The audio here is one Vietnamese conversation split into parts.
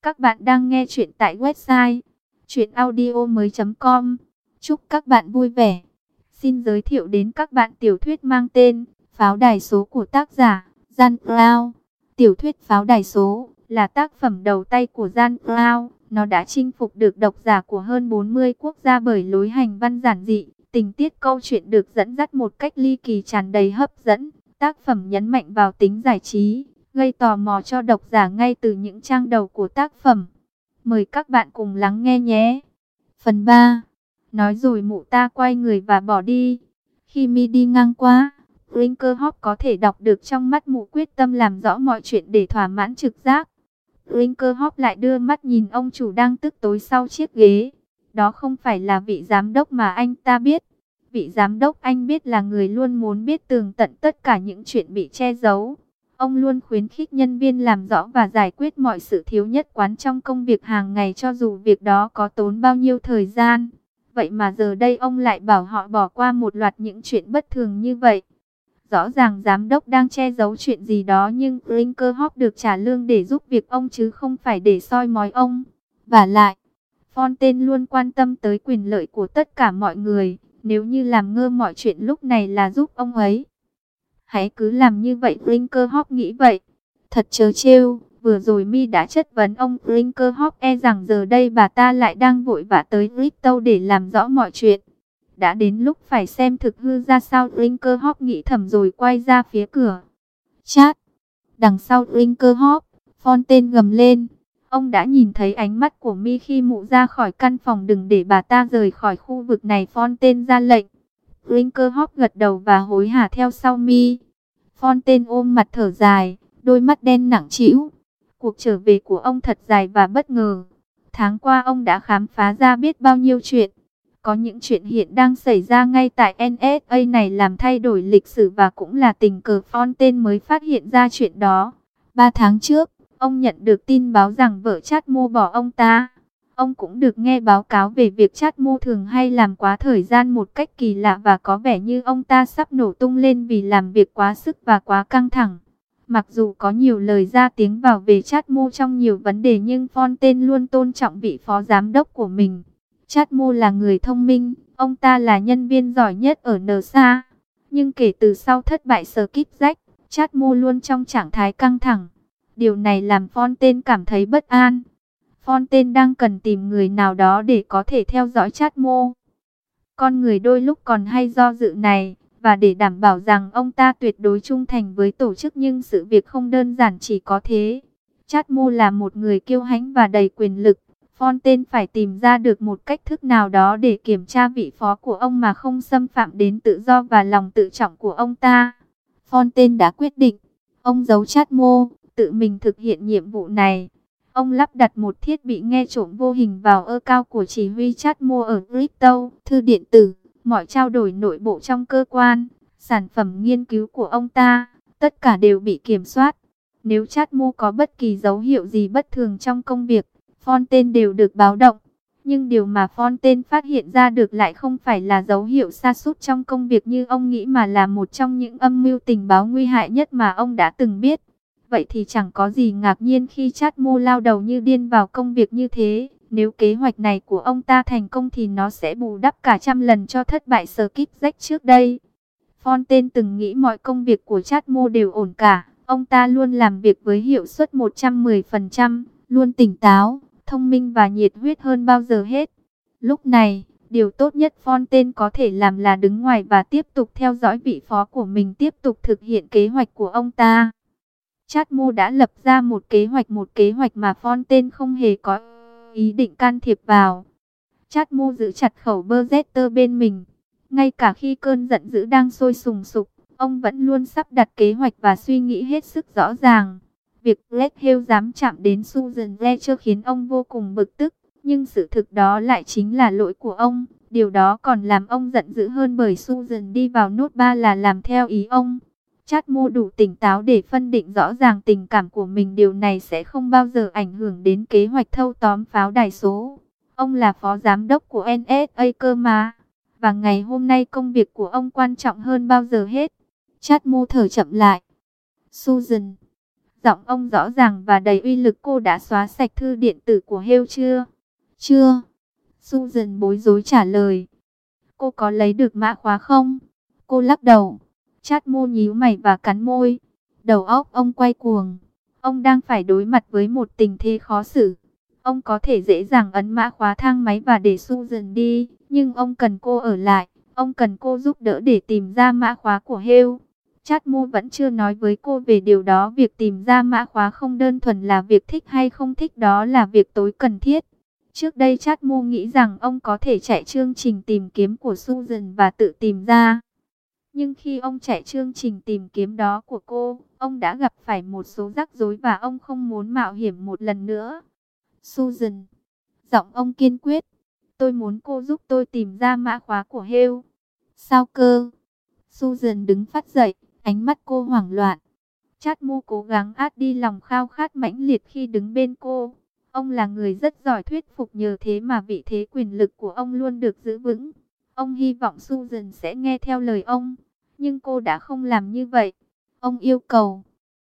Các bạn đang nghe chuyện tại website chuyenaudio.com. Chúc các bạn vui vẻ. Xin giới thiệu đến các bạn tiểu thuyết mang tên Pháo đài số của tác giả Jan Cloud. Tiểu thuyết Pháo đài số là tác phẩm đầu tay của Jan Cloud. Nó đã chinh phục được độc giả của hơn 40 quốc gia bởi lối hành văn giản dị. Tình tiết câu chuyện được dẫn dắt một cách ly kỳ tràn đầy hấp dẫn. Tác phẩm nhấn mạnh vào tính giải trí, gây tò mò cho độc giả ngay từ những trang đầu của tác phẩm. Mời các bạn cùng lắng nghe nhé. Phần 3. Nói rồi mụ ta quay người và bỏ đi. Khi Mi đi ngang qua, Brinkerhoff có thể đọc được trong mắt mụ quyết tâm làm rõ mọi chuyện để thỏa mãn trực giác. Brinkerhoff lại đưa mắt nhìn ông chủ đang tức tối sau chiếc ghế. Đó không phải là vị giám đốc mà anh ta biết. Vị giám đốc anh biết là người luôn muốn biết tường tận tất cả những chuyện bị che giấu. Ông luôn khuyến khích nhân viên làm rõ và giải quyết mọi sự thiếu nhất quán trong công việc hàng ngày cho dù việc đó có tốn bao nhiêu thời gian. Vậy mà giờ đây ông lại bảo họ bỏ qua một loạt những chuyện bất thường như vậy. Rõ ràng giám đốc đang che giấu chuyện gì đó nhưng Brinkerhoff được trả lương để giúp việc ông chứ không phải để soi mói ông. Vả lại, Fontaine luôn quan tâm tới quyền lợi của tất cả mọi người. Nếu như làm ngơ mọi chuyện lúc này là giúp ông ấy, hãy cứ làm như vậy. Brinkerhoff nghĩ vậy. Thật trớ trêu, vừa rồi Mi đã chất vấn ông. Brinkerhoff e rằng giờ đây bà ta lại đang vội vã tới Bristol để làm rõ mọi chuyện. Đã đến lúc phải xem thực hư ra sao. Brinkerhoff nghĩ thầm rồi quay ra phía cửa. Chát! Đằng sau Brinkerhoff, Fontaine gầm lên. Ông đã nhìn thấy ánh mắt của Mi khi mụ ra khỏi căn phòng. Đừng để bà ta rời khỏi khu vực này, Fontaine ra lệnh. Brinkerhoff gật đầu và hối hả theo sau Mi. Fontaine ôm mặt thở dài, đôi mắt đen nặng trĩu. Cuộc trở về của ông thật dài và bất ngờ. Tháng qua ông đã khám phá ra biết bao nhiêu chuyện. Có những chuyện hiện đang xảy ra ngay tại NSA này làm thay đổi lịch sử và cũng là tình cờ Fontaine mới phát hiện ra chuyện đó. 3 tháng trước, ông nhận được tin báo rằng vợ Chadmo bỏ ông ta. Ông cũng được nghe báo cáo về việc Chadmo thường hay làm quá thời gian một cách kỳ lạ và có vẻ như ông ta sắp nổ tung lên vì làm việc quá sức và quá căng thẳng. Mặc dù có nhiều lời ra tiếng vào về Chadmo trong nhiều vấn đề nhưng Fontaine luôn tôn trọng vị phó giám đốc của mình. Chadmo là người thông minh, ông ta là nhân viên giỏi nhất ở NASA. Nhưng kể từ sau thất bại Skipjack, Chadmo luôn trong trạng thái căng thẳng. Điều này làm Fontaine cảm thấy bất an. Fontaine đang cần tìm người nào đó để có thể theo dõi Chadmo. Con người đôi lúc còn hay do dự này, và để đảm bảo rằng ông ta tuyệt đối trung thành với tổ chức nhưng sự việc không đơn giản chỉ có thế. Chadmo là một người kiêu hãnh và đầy quyền lực. Fontaine phải tìm ra được một cách thức nào đó để kiểm tra vị phó của ông mà không xâm phạm đến tự do và lòng tự trọng của ông ta. Fontaine đã quyết định, ông giấu Chadmo, tự mình thực hiện nhiệm vụ này. Ông lắp đặt một thiết bị nghe trộm vô hình vào ơ cao của chỉ huy Chadmo ở Bristol, thư điện tử, mọi trao đổi nội bộ trong cơ quan, sản phẩm nghiên cứu của ông ta, tất cả đều bị kiểm soát. Nếu Chadmo có bất kỳ dấu hiệu gì bất thường trong công việc, Fontaine đều được báo động. Nhưng điều mà Fontaine phát hiện ra được lại không phải là dấu hiệu sa sút trong công việc như ông nghĩ mà là một trong những âm mưu tình báo nguy hại nhất mà ông đã từng biết. Vậy thì chẳng có gì ngạc nhiên khi Chadmo lao đầu như điên vào công việc như thế. Nếu kế hoạch này của ông ta thành công thì nó sẽ bù đắp cả trăm lần cho thất bại Skipjack trước đây. Fontaine từng nghĩ mọi công việc của Chadmo đều ổn cả. Ông ta luôn làm việc với hiệu suất 110%, luôn tỉnh táo, thông minh và nhiệt huyết hơn bao giờ hết. Lúc này, điều tốt nhất Fontaine có thể làm là đứng ngoài và tiếp tục theo dõi vị phó của mình tiếp tục thực hiện kế hoạch của ông ta. Chadmo đã lập ra một kế hoạch mà Fontaine không hề có ý định can thiệp vào. Chadmo giữ chặt khẩu Berjeter bên mình. Ngay cả khi cơn giận dữ đang sôi sùng sục, ông vẫn luôn sắp đặt kế hoạch và suy nghĩ hết sức rõ ràng. Việc Black Hill dám chạm đến Susan Fletcher khiến ông vô cùng bực tức, nhưng sự thực đó lại chính là lỗi của ông. Điều đó còn làm ông giận dữ hơn bởi Susan đi vào nốt 3 là làm theo ý ông. Chadmo đủ tỉnh táo để phân định rõ ràng tình cảm của mình. Điều này sẽ không bao giờ ảnh hưởng đến kế hoạch thâu tóm pháo đài số. Ông là phó giám đốc của NSA cơ mà. Và ngày hôm nay công việc của ông quan trọng hơn bao giờ hết. Chadmo thở chậm lại. Susan. Giọng ông rõ ràng và đầy uy lực. Cô đã xóa sạch thư điện tử của Hale chưa? Chưa. Susan bối rối trả lời. Cô có lấy được mã khóa không? Cô lắc đầu. Chadmo nhíu mày và cắn môi. Đầu óc ông quay cuồng. Ông đang phải đối mặt với một tình thế khó xử. Ông có thể dễ dàng ấn mã khóa thang máy và để Susan đi, nhưng ông cần cô ở lại. Ông cần cô giúp đỡ để tìm ra mã khóa của Hale. Chadmo vẫn chưa nói với cô về điều đó. Việc tìm ra mã khóa không đơn thuần là việc thích hay không thích, đó là việc tối cần thiết. Trước đây Chadmo nghĩ rằng ông có thể chạy chương trình tìm kiếm của Susan và tự tìm ra. Nhưng khi ông chạy chương trình tìm kiếm đó của cô, ông đã gặp phải một số rắc rối và ông không muốn mạo hiểm một lần nữa. Susan, giọng ông kiên quyết, tôi muốn cô giúp tôi tìm ra mã khóa của Hale. Sao cơ? Susan đứng phắt dậy, ánh mắt cô hoảng loạn. Chadmo cố gắng át đi lòng khao khát mãnh liệt khi đứng bên cô. Ông là người rất giỏi thuyết phục, nhờ thế mà vị thế quyền lực của ông luôn được giữ vững. Ông hy vọng Susan sẽ nghe theo lời ông, nhưng cô đã không làm như vậy. Ông yêu cầu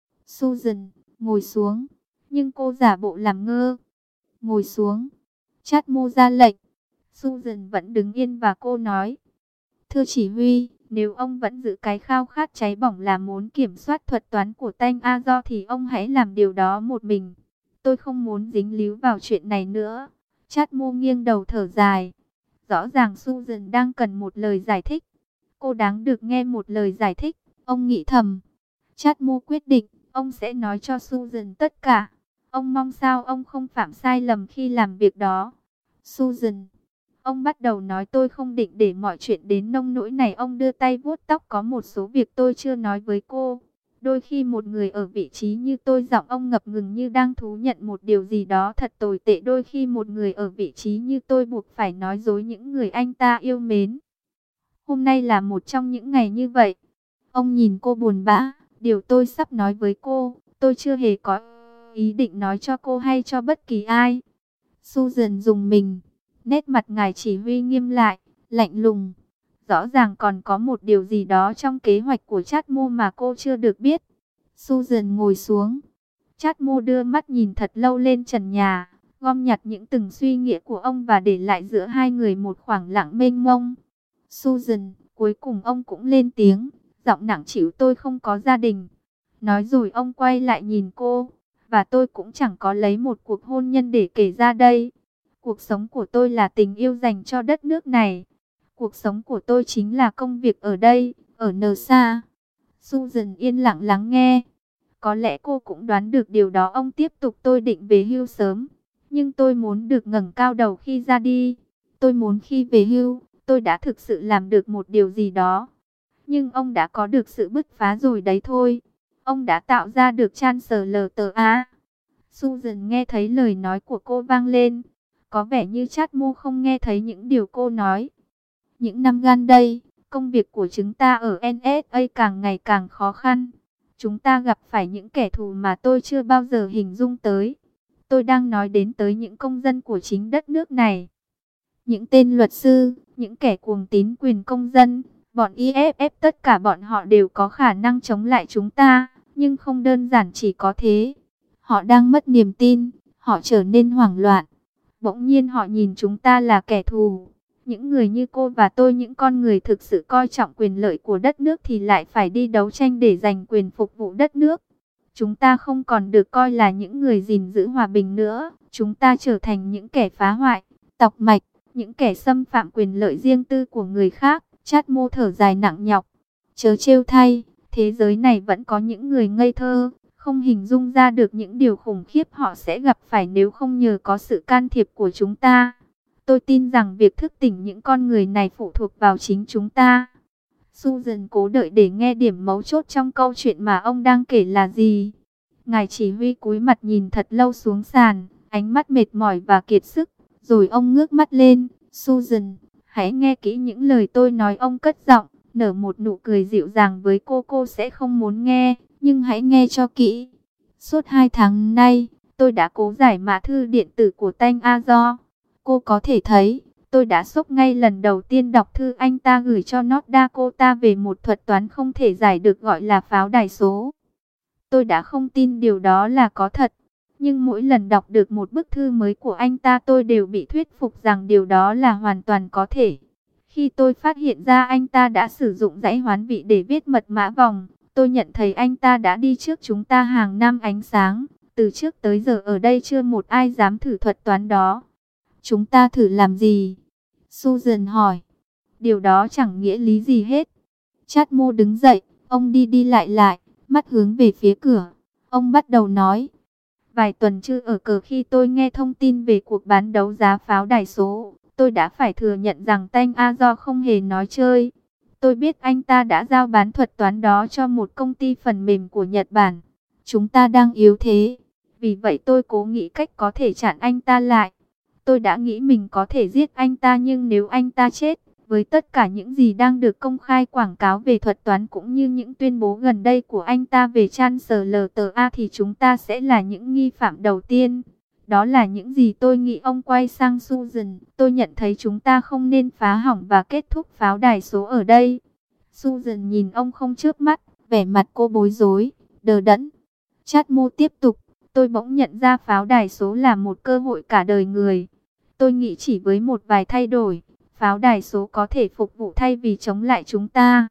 Susan ngồi xuống, nhưng cô giả bộ làm ngơ. Ngồi xuống. Chadmo ra lệnh. Susan vẫn đứng yên và cô nói: thưa chỉ huy, nếu ông vẫn giữ cái khao khát cháy bỏng là muốn kiểm soát thuật toán của Tanh Azor thì ông hãy làm điều đó một mình. Tôi không muốn dính líu vào chuyện này nữa. Chadmo nghiêng đầu thở dài. Rõ ràng Susan đang cần một lời giải thích. Cô đáng được nghe một lời giải thích, ông nghĩ thầm. Chadmo quyết định, ông sẽ nói cho Susan tất cả. Ông mong sao ông không phạm sai lầm khi làm việc đó. Susan, ông bắt đầu nói, tôi không định để mọi chuyện đến nông nỗi này. Ông đưa tay vuốt tóc. Có một số việc tôi chưa nói với cô. Đôi khi một người ở vị trí như tôi, giọng ông ngập ngừng như đang thú nhận một điều gì đó thật tồi tệ. Đôi khi một người ở vị trí như tôi buộc phải nói dối những người anh ta yêu mến. Hôm nay là một trong những ngày như vậy. Ông nhìn cô buồn bã. Điều tôi sắp nói với cô, tôi chưa hề có ý định nói cho cô hay cho bất kỳ ai. Susan rùng mình. Nét mặt ngài chỉ huy nghiêm lại, lạnh lùng. Rõ ràng còn có một điều gì đó trong kế hoạch của Chadmo mà cô chưa được biết. Susan ngồi xuống. Chadmo đưa mắt nhìn thật lâu lên trần nhà, gom nhặt những từng suy nghĩ của ông và để lại giữa hai người một khoảng lặng mênh mông. Susan, cuối cùng ông cũng lên tiếng, giọng nặng trĩu, tôi không có gia đình. Nói rồi ông quay lại nhìn cô, và tôi cũng chẳng có lấy một cuộc hôn nhân để kể ra đây. Cuộc sống của tôi là tình yêu dành cho đất nước này. Cuộc sống của tôi chính là công việc ở đây, ở NASA. Susan yên lặng lắng nghe. Có lẽ cô cũng đoán được điều đó. Ông tiếp tục, tôi định về hưu sớm, nhưng tôi muốn được ngẩng cao đầu khi ra đi. Tôi muốn khi về hưu, tôi đã thực sự làm được một điều gì đó. Nhưng ông đã có được sự bứt phá rồi đấy thôi. Ông đã tạo ra được Chancellor. Susan nghe thấy lời nói của cô vang lên. Có vẻ như Chadmo không nghe thấy những điều cô nói. Những năm gần đây, công việc của chúng ta ở NSA càng ngày càng khó khăn. Chúng ta gặp phải những kẻ thù mà tôi chưa bao giờ hình dung tới. Tôi đang nói đến tới những công dân của chính đất nước này. Những tên luật sư, những kẻ cuồng tín quyền công dân, bọn EFF, tất cả bọn họ đều có khả năng chống lại chúng ta. Nhưng không đơn giản chỉ có thế. Họ đang mất niềm tin, họ trở nên hoảng loạn. Bỗng nhiên họ nhìn chúng ta là kẻ thù. Những người như cô và tôi, những con người thực sự coi trọng quyền lợi của đất nước thì lại phải đi đấu tranh để giành quyền phục vụ đất nước. Chúng ta không còn được coi là những người gìn giữ hòa bình nữa. Chúng ta trở thành những kẻ phá hoại, tọc mạch, những kẻ xâm phạm quyền lợi riêng tư của người khác. Chadmo thở dài nặng nhọc. Chớ trêu thay, thế giới này vẫn có những người ngây thơ, không hình dung ra được những điều khủng khiếp họ sẽ gặp phải nếu không nhờ có sự can thiệp của chúng ta. Tôi tin rằng việc thức tỉnh những con người này phụ thuộc vào chính chúng ta. Susan cố đợi để nghe điểm mấu chốt trong câu chuyện mà ông đang kể là gì. Ngài chỉ huy cúi mặt nhìn thật lâu xuống sàn, ánh mắt mệt mỏi và kiệt sức. Rồi ông ngước mắt lên. Susan, hãy nghe kỹ những lời tôi nói. Ông cất giọng, nở một nụ cười dịu dàng với cô sẽ không muốn nghe, nhưng hãy nghe cho kỹ. Suốt 2 tháng nay, tôi đã cố giải mã thư điện tử của Tanh Azor. Cô có thể thấy, tôi đã sốc ngay lần đầu tiên đọc thư anh ta gửi cho North Dakota về một thuật toán không thể giải được gọi là pháo đài số. Tôi đã không tin điều đó là có thật. Nhưng mỗi lần đọc được một bức thư mới của anh ta tôi đều bị thuyết phục rằng điều đó là hoàn toàn có thể. Khi tôi phát hiện ra anh ta đã sử dụng dãy hoán vị để viết mật mã vòng, tôi nhận thấy anh ta đã đi trước chúng ta hàng năm ánh sáng. Từ trước tới giờ ở đây chưa một ai dám thử thuật toán đó. Chúng ta thử làm gì? Susan hỏi. Điều đó chẳng nghĩa lý gì hết. Chadmo đứng dậy, ông đi đi lại lại, mắt hướng về phía cửa. Ông bắt đầu nói. Vài tuần chưa ở cờ khi tôi nghe thông tin về cuộc bán đấu giá pháo đài số, tôi đã phải thừa nhận rằng Tanh Azo không hề nói chơi. Tôi biết anh ta đã giao bán thuật toán đó cho một công ty phần mềm của Nhật Bản. Chúng ta đang yếu thế. Vì vậy tôi cố nghĩ cách có thể chặn anh ta lại. Tôi đã nghĩ mình có thể giết anh ta, nhưng nếu anh ta chết, với tất cả những gì đang được công khai quảng cáo về thuật toán cũng như những tuyên bố gần đây của anh ta về ChancellorsA thì chúng ta sẽ là những nghi phạm đầu tiên. Đó là những gì tôi nghĩ. Ông quay sang Susan. Tôi nhận thấy chúng ta không nên phá hỏng và kết thúc pháo đài số ở đây. Susan nhìn ông không chớp mắt, vẻ mặt cô bối rối, đờ đẫn. Chadmo tiếp tục. Tôi bỗng nhận ra pháo đài số là một cơ hội cả đời người. Tôi nghĩ chỉ với một vài thay đổi, pháo đài số có thể phục vụ thay vì chống lại chúng ta.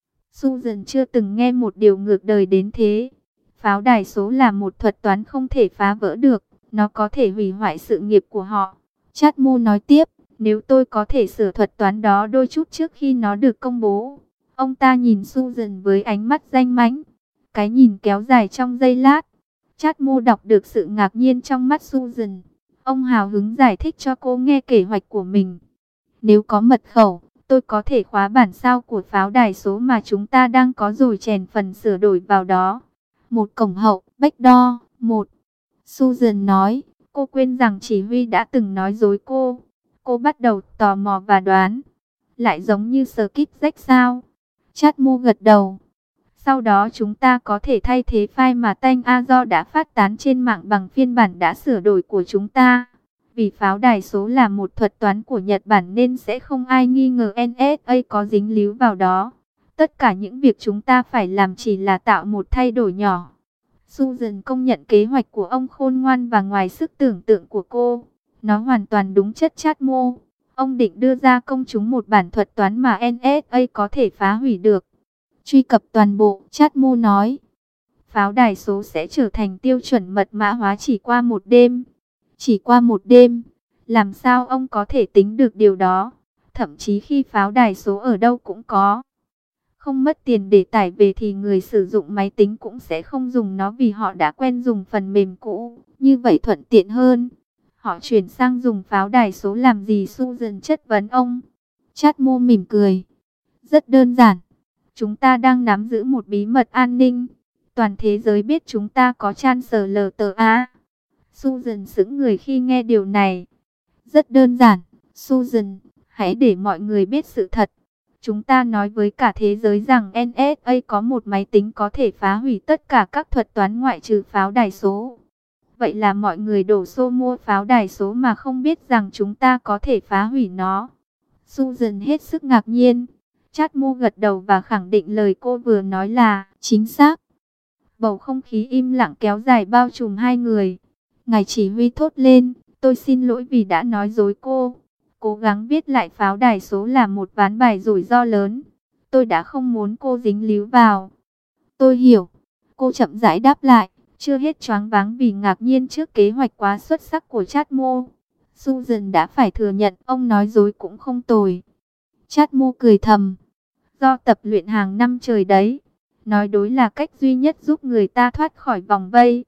Susan chưa từng nghe một điều ngược đời đến thế. Pháo đài số là một thuật toán không thể phá vỡ được. Nó có thể hủy hoại sự nghiệp của họ. Chadmo nói tiếp. Nếu tôi có thể sửa thuật toán đó đôi chút trước khi nó được công bố. Ông ta nhìn Susan với ánh mắt danh mãnh. Cái nhìn kéo dài trong giây lát. Chadmo đọc được sự ngạc nhiên trong mắt Susan. Ông hào hứng giải thích cho cô nghe kế hoạch của mình. Nếu có mật khẩu, tôi có thể khóa bản sao của pháo đài số mà chúng ta đang có rồi chèn phần sửa đổi vào đó. Một cổng hậu, backdoor, một. Susan nói, cô quên rằng chỉ huy đã từng nói dối cô. Cô bắt đầu tò mò và đoán. Lại giống như Skip Jack sao? Chadmo gật đầu. Sau đó chúng ta có thể thay thế file mà Tanh Azo đã phát tán trên mạng bằng phiên bản đã sửa đổi của chúng ta. Vì pháo đài số là một thuật toán của Nhật Bản nên sẽ không ai nghi ngờ NSA có dính líu vào đó. Tất cả những việc chúng ta phải làm chỉ là tạo một thay đổi nhỏ. Susan công nhận kế hoạch của ông khôn ngoan và ngoài sức tưởng tượng của cô. Nó hoàn toàn đúng chất Chadmo. Ông định đưa ra công chúng một bản thuật toán mà NSA có thể phá hủy được. Truy cập toàn bộ, Chadmo nói. Pháo đài số sẽ trở thành tiêu chuẩn mật mã hóa chỉ qua một đêm. Chỉ qua một đêm. Làm sao ông có thể tính được điều đó? Thậm chí khi pháo đài số ở đâu cũng có. Không mất tiền để tải về thì người sử dụng máy tính cũng sẽ không dùng nó vì họ đã quen dùng phần mềm cũ. Như vậy thuận tiện hơn. Họ chuyển sang dùng pháo đài số làm gì? Susan chất vấn ông. Chadmo mỉm cười. Rất đơn giản. Chúng ta đang nắm giữ một bí mật an ninh. Toàn thế giới biết chúng ta có ChancellorsA. Susan sững người khi nghe điều này. Rất đơn giản, Susan, hãy để mọi người biết sự thật. Chúng ta nói với cả thế giới rằng NSA có một máy tính có thể phá hủy tất cả các thuật toán ngoại trừ pháo đài số. Vậy là mọi người đổ xô mua pháo đài số mà không biết rằng chúng ta có thể phá hủy nó. Susan hết sức ngạc nhiên. Chadmo gật đầu và khẳng định lời cô vừa nói là chính xác. Bầu không khí im lặng kéo dài bao trùm hai người. Ngài chỉ huy thốt lên, tôi xin lỗi vì đã nói dối cô. Cố gắng viết lại pháo đài số là một ván bài rủi ro lớn. Tôi đã không muốn cô dính líu vào. Tôi hiểu. Cô chậm rãi đáp lại, chưa hết choáng váng vì ngạc nhiên trước kế hoạch quá xuất sắc của Chadmo. Susan đã phải thừa nhận ông nói dối cũng không tồi. Chadmo cười thầm. Do tập luyện hàng năm trời đấy. Nói dối là cách duy nhất giúp người ta thoát khỏi vòng vây.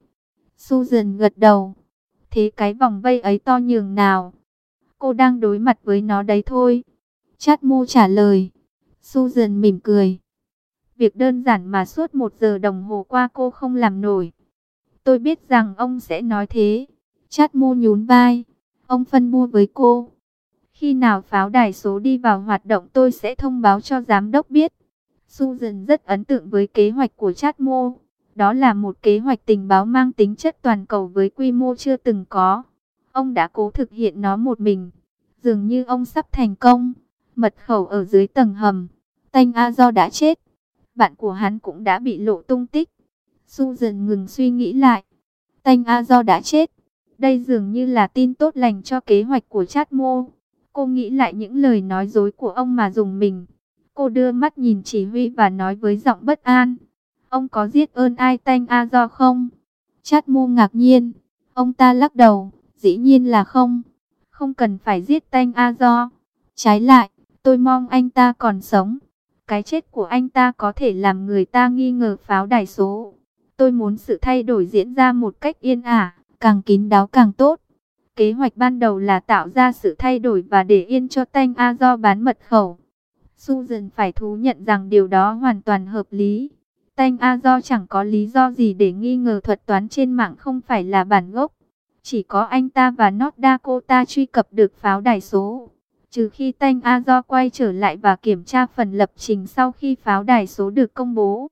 Susan gật đầu. Thế cái vòng vây ấy to nhường nào? Cô đang đối mặt với nó đấy thôi. Chadmo trả lời. Susan mỉm cười. Việc đơn giản mà suốt 1 giờ đồng hồ qua cô không làm nổi. Tôi biết rằng ông sẽ nói thế. Chadmo nhún vai. Ông phân bua với cô. Khi nào pháo đài số đi vào hoạt động tôi sẽ thông báo cho giám đốc biết. Susan rất ấn tượng với kế hoạch của Chadmo. Đó là một kế hoạch tình báo mang tính chất toàn cầu với quy mô chưa từng có. Ông đã cố thực hiện nó một mình. Dường như ông sắp thành công. Mật khẩu ở dưới tầng hầm. Tanh Azo đã chết. Bạn của hắn cũng đã bị lộ tung tích. Susan ngừng suy nghĩ lại. Tanh A Do đã chết. Đây dường như là tin tốt lành cho kế hoạch của Trát Mô. Cô nghĩ lại những lời nói dối của ông mà dùng mình. Cô đưa mắt nhìn chỉ huy và nói với giọng bất an. Ông có giết ơn ai Tanh A Do không? Trát Mô ngạc nhiên. Ông ta lắc đầu. Dĩ nhiên là không. Không cần phải giết Tanh A Do. Trái lại, tôi mong anh ta còn sống. Cái chết của anh ta có thể làm người ta nghi ngờ pháo đài số. Tôi muốn sự thay đổi diễn ra một cách yên ả, càng kín đáo càng tốt. Kế hoạch ban đầu là tạo ra sự thay đổi và để yên cho Tanh A Do bán mật khẩu. Susan phải thú nhận rằng điều đó hoàn toàn hợp lý. Tanh A Do chẳng có lý do gì để nghi ngờ thuật toán trên mạng không phải là bản gốc. Chỉ có anh ta và North Dakota truy cập được pháo đài số. Trừ khi Tanh A Do quay trở lại và kiểm tra phần lập trình sau khi pháo đài số được công bố.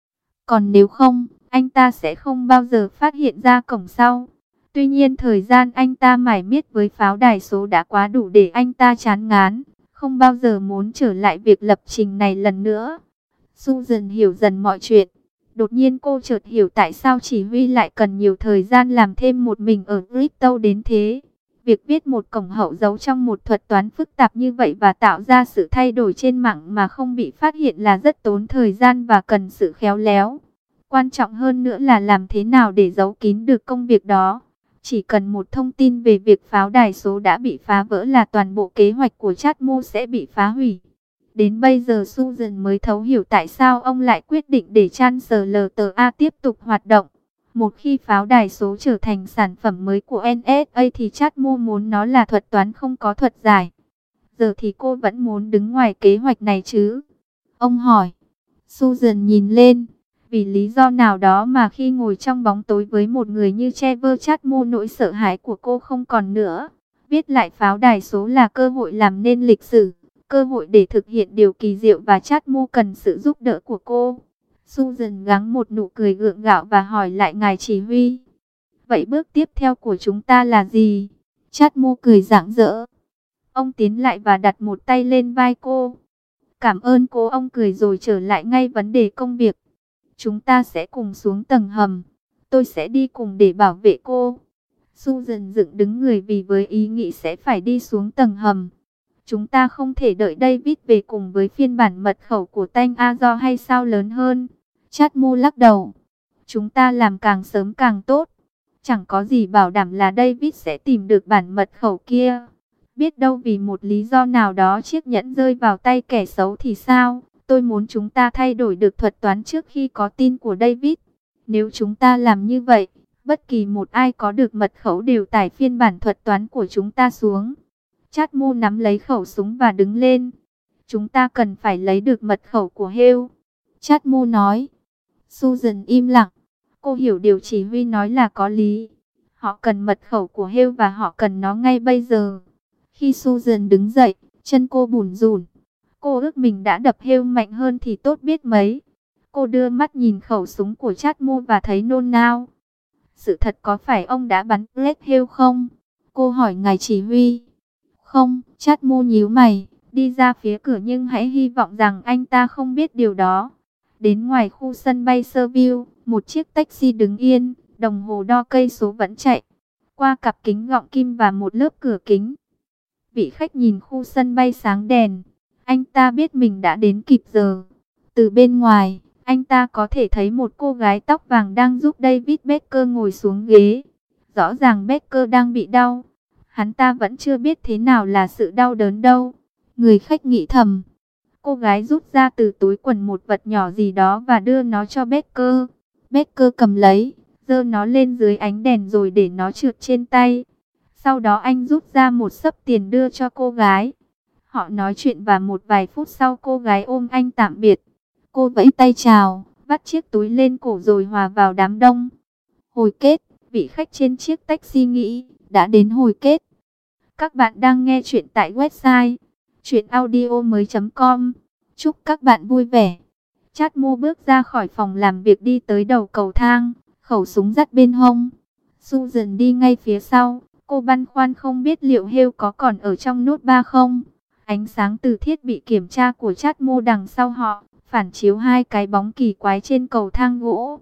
Còn nếu không, anh ta sẽ không bao giờ phát hiện ra cổng sau. Tuy nhiên thời gian anh ta mải miết với pháo đài số đã quá đủ để anh ta chán ngán, không bao giờ muốn trở lại việc lập trình này lần nữa. Susan hiểu dần mọi chuyện. Đột nhiên cô chợt hiểu tại sao chỉ huy lại cần nhiều thời gian làm thêm một mình ở crypto đến thế. Việc viết một cổng hậu giấu trong một thuật toán phức tạp như vậy và tạo ra sự thay đổi trên mạng mà không bị phát hiện là rất tốn thời gian và cần sự khéo léo. Quan trọng hơn nữa là làm thế nào để giấu kín được công việc đó. Chỉ cần một thông tin về việc pháo đài số đã bị phá vỡ là toàn bộ kế hoạch của Trát Mô sẽ bị phá hủy. Đến bây giờ Susan mới thấu hiểu tại sao ông lại quyết định để Translta tiếp tục hoạt động. Một khi pháo đài số trở thành sản phẩm mới của NSA thì Trát Mô muốn nó là thuật toán không có thuật giải. Giờ thì cô vẫn muốn đứng ngoài kế hoạch này chứ? Ông hỏi. Susan nhìn lên. Vì lý do nào đó mà khi ngồi trong bóng tối với một người như Trevor Trát Mô, nỗi sợ hãi của cô không còn nữa. Viết lại pháo đài số là cơ hội làm nên lịch sử, cơ hội để thực hiện điều kỳ diệu và Trát Mô cần sự giúp đỡ của cô. Susan gắng một nụ cười gượng gạo và hỏi lại ngài chỉ huy. Vậy bước tiếp theo của chúng ta là gì? Trát Mô cười rạng rỡ. Ông tiến lại và đặt một tay lên vai cô. Cảm ơn cô, ông cười rồi trở lại ngay vấn đề công việc. Chúng ta sẽ cùng xuống tầng hầm. Tôi sẽ đi cùng để bảo vệ cô. Susan dựng đứng người vì với ý nghĩ sẽ phải đi xuống tầng hầm. Chúng ta không thể đợi David về cùng với phiên bản mật khẩu của Tanh A Do hay sao lớn hơn. Trát Mô lắc đầu. Chúng ta làm càng sớm càng tốt. Chẳng có gì bảo đảm là David sẽ tìm được bản mật khẩu kia. Biết đâu vì một lý do nào đó chiếc nhẫn rơi vào tay kẻ xấu thì sao? Tôi muốn chúng ta thay đổi được thuật toán trước khi có tin của David. Nếu chúng ta làm như vậy, bất kỳ một ai có được mật khẩu đều tải phiên bản thuật toán của chúng ta xuống. Trát Mô nắm lấy khẩu súng và đứng lên. Chúng ta cần phải lấy được mật khẩu của Hale. Trát Mô nói. Susan im lặng. Cô hiểu điều chỉ huy nói là có lý. Họ cần mật khẩu của Hale và họ cần nó ngay bây giờ. Khi Susan đứng dậy, chân cô bủn rủn. Cô ước mình đã đập Hale mạnh hơn thì tốt biết mấy. Cô đưa mắt nhìn khẩu súng của Trát Mô và thấy nôn nao. Sự thật có phải ông đã bắn Red Hale không? Cô hỏi ngài chỉ huy. Không, Trát Mô nhíu mày, đi ra phía cửa nhưng hãy hy vọng rằng anh ta không biết điều đó. Đến ngoài khu sân bay Serville, một chiếc taxi đứng yên, đồng hồ đo cây số vẫn chạy. Qua cặp kính gọng kim và một lớp cửa kính. Vị khách nhìn khu sân bay sáng đèn. Anh ta biết mình đã đến kịp giờ. Từ bên ngoài, anh ta có thể thấy một cô gái tóc vàng đang giúp David Baker ngồi xuống ghế. Rõ ràng Baker đang bị đau. Hắn ta vẫn chưa biết thế nào là sự đau đớn đâu. Người khách nghĩ thầm. Cô gái rút ra từ túi quần một vật nhỏ gì đó và đưa nó cho Baker. Baker cầm lấy, giơ nó lên dưới ánh đèn rồi để nó trượt trên tay. Sau đó anh rút ra một xấp tiền đưa cho cô gái. Họ nói chuyện và một vài phút sau cô gái ôm anh tạm biệt. Cô vẫy tay chào, vắt chiếc túi lên cổ rồi hòa vào đám đông. Hồi kết, vị khách trên chiếc taxi nghĩ, đã đến hồi kết. Các bạn đang nghe chuyện tại website chuyenaudio.com. Chúc các bạn vui vẻ. Trát Mô bước ra khỏi phòng làm việc đi tới đầu cầu thang, khẩu súng dắt bên hông. Susan đi ngay phía sau, cô băn khoăn không biết liệu Hale có còn ở trong nốt ba không. Ánh sáng từ thiết bị kiểm tra của Trát Mô đằng sau họ phản chiếu hai cái bóng kỳ quái trên cầu thang gỗ.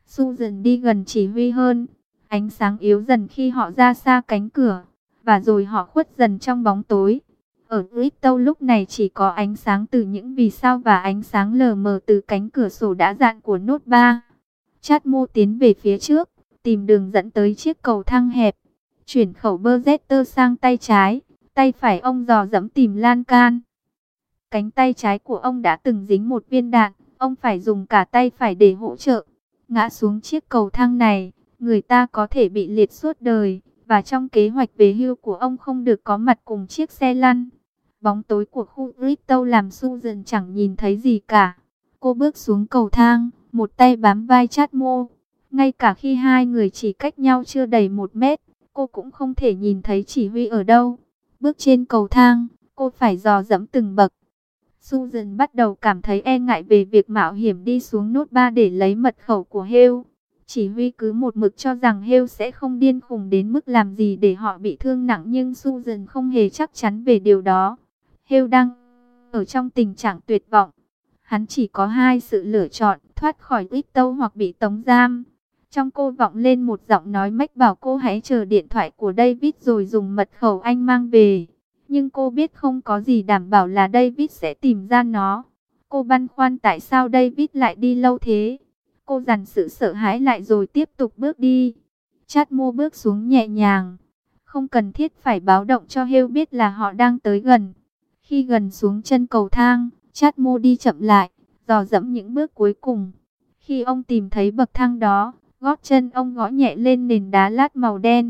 Susan đi gần chỉ huy hơn. Ánh sáng yếu dần khi họ ra xa cánh cửa, và rồi họ khuất dần trong bóng tối. Ở Bristol lúc này chỉ có ánh sáng từ những vì sao và ánh sáng lờ mờ từ cánh cửa sổ đã dạn của nốt 3. Chadmo tiến về phía trước, tìm đường dẫn tới chiếc cầu thang hẹp. Chuyển khẩu Beretta sang tay trái, tay phải ông dò dẫm tìm lan can. Cánh tay trái của ông đã từng dính một viên đạn, ông phải dùng cả tay phải để hỗ trợ. Ngã xuống chiếc cầu thang này, người ta có thể bị liệt suốt đời, và trong kế hoạch về hưu của ông không được có mặt cùng chiếc xe lăn. Bóng tối của khu Bristol làm Susan chẳng nhìn thấy gì cả. Cô bước xuống cầu thang, một tay bám vai Chadmo. Ngay cả khi hai người chỉ cách nhau chưa đầy 1 mét, cô cũng không thể nhìn thấy chỉ huy ở đâu. Bước trên cầu thang, cô phải dò dẫm từng bậc. Susan bắt đầu cảm thấy e ngại về việc mạo hiểm đi xuống nốt 3 để lấy mật khẩu của Hale. Chỉ huy cứ một mực cho rằng Hale sẽ không điên khùng đến mức làm gì để họ bị thương nặng, nhưng Susan không hề chắc chắn về điều đó. Hale đang ở trong tình trạng tuyệt vọng. Hắn chỉ có hai sự lựa chọn, thoát khỏi Bristol hoặc bị tống giam. Trong cô vọng lên một giọng nói mách bảo cô hãy chờ điện thoại của David rồi dùng mật khẩu anh mang về. Nhưng cô biết không có gì đảm bảo là David sẽ tìm ra nó. Cô băn khoăn tại sao David lại đi lâu thế. Cô dằn sự sợ hãi lại rồi tiếp tục bước đi. Chadmo bước xuống nhẹ nhàng. Không cần thiết phải báo động cho Hale biết là họ đang tới gần. Khi gần xuống chân cầu thang, Chadmo đi chậm lại, dò dẫm những bước cuối cùng. Khi ông tìm thấy bậc thang đó, gót chân ông gõ nhẹ lên nền đá lát màu đen.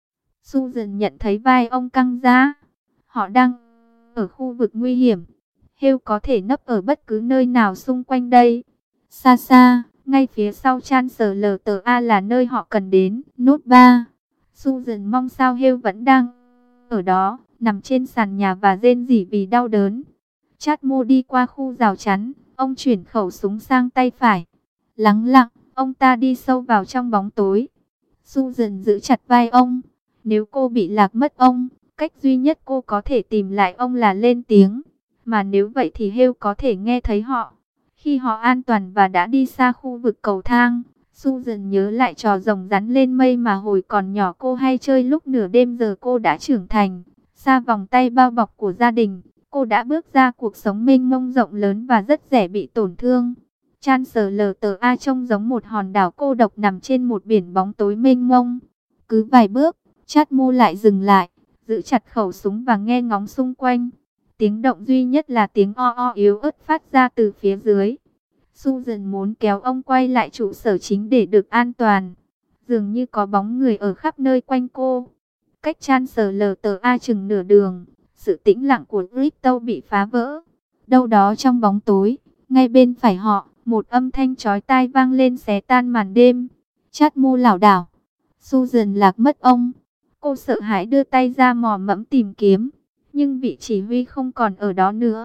Susan nhận thấy vai ông căng ra. Họ đang ở khu vực nguy hiểm. Hale có thể nấp ở bất cứ nơi nào xung quanh đây. Xa xa, ngay phía sau Chancellor là nơi họ cần đến. Nốt 3. Susan mong sao Hale vẫn đang ở đó, nằm trên sàn nhà và rên rỉ vì đau đớn. Chadmo đi qua khu rào chắn, ông chuyển khẩu súng sang tay phải. Lắng lặng, ông ta đi sâu vào trong bóng tối. Susan giữ chặt vai ông. Nếu cô bị lạc mất ông, cách duy nhất cô có thể tìm lại ông là lên tiếng. Mà nếu vậy thì Hale có thể nghe thấy họ. Khi họ an toàn và đã đi xa khu vực cầu thang, Susan nhớ lại trò rồng rắn lên mây mà hồi còn nhỏ cô hay chơi lúc nửa đêm. Giờ cô đã trưởng thành, xa vòng tay bao bọc của gia đình. Cô đã bước ra cuộc sống mênh mông rộng lớn và rất dễ bị tổn thương. Chancellor trông giống một hòn đảo cô độc nằm trên một biển bóng tối mênh mông. Cứ vài bước, Chadmo lại dừng lại, giữ chặt khẩu súng và nghe ngóng xung quanh. Tiếng động duy nhất là tiếng o o yếu ớt phát ra từ phía dưới. Susan muốn kéo ông quay lại trụ sở chính để được an toàn. Dường như có bóng người ở khắp nơi quanh cô. Cách Chancellor chừng nửa đường, sự tĩnh lặng của Bristol bị phá vỡ. Đâu đó trong bóng tối, ngay bên phải họ, một âm thanh chói tai vang lên xé tan màn đêm. Chadmo lảo đảo. Susan lạc mất ông. Cô sợ hãi đưa tay ra mò mẫm tìm kiếm. Nhưng vị chỉ huy không còn ở đó nữa.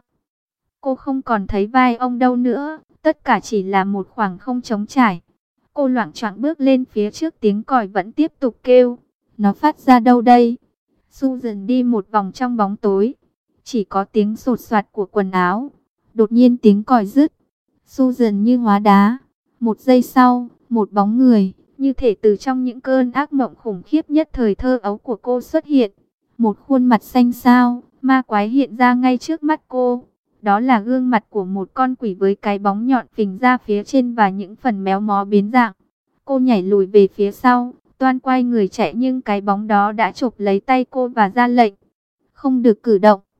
Cô không còn thấy vai ông đâu nữa. Tất cả chỉ là một khoảng không trống trải. Cô loạng choạng bước lên phía trước, tiếng còi vẫn tiếp tục kêu. Nó phát ra đâu đây? Susan đi một vòng trong bóng tối. Chỉ có tiếng sột soạt của quần áo. Đột nhiên tiếng còi dứt. Susan như hóa đá. Một giây sau, một bóng người, như thể từ trong những cơn ác mộng khủng khiếp nhất thời thơ ấu của cô xuất hiện. Một khuôn mặt xanh xao, ma quái hiện ra ngay trước mắt cô. Đó là gương mặt của một con quỷ với cái bóng nhọn phình ra phía trên và những phần méo mó biến dạng. Cô nhảy lùi về phía sau, toan quay người chạy nhưng cái bóng đó đã chộp lấy tay cô và ra lệnh. Không được cử động.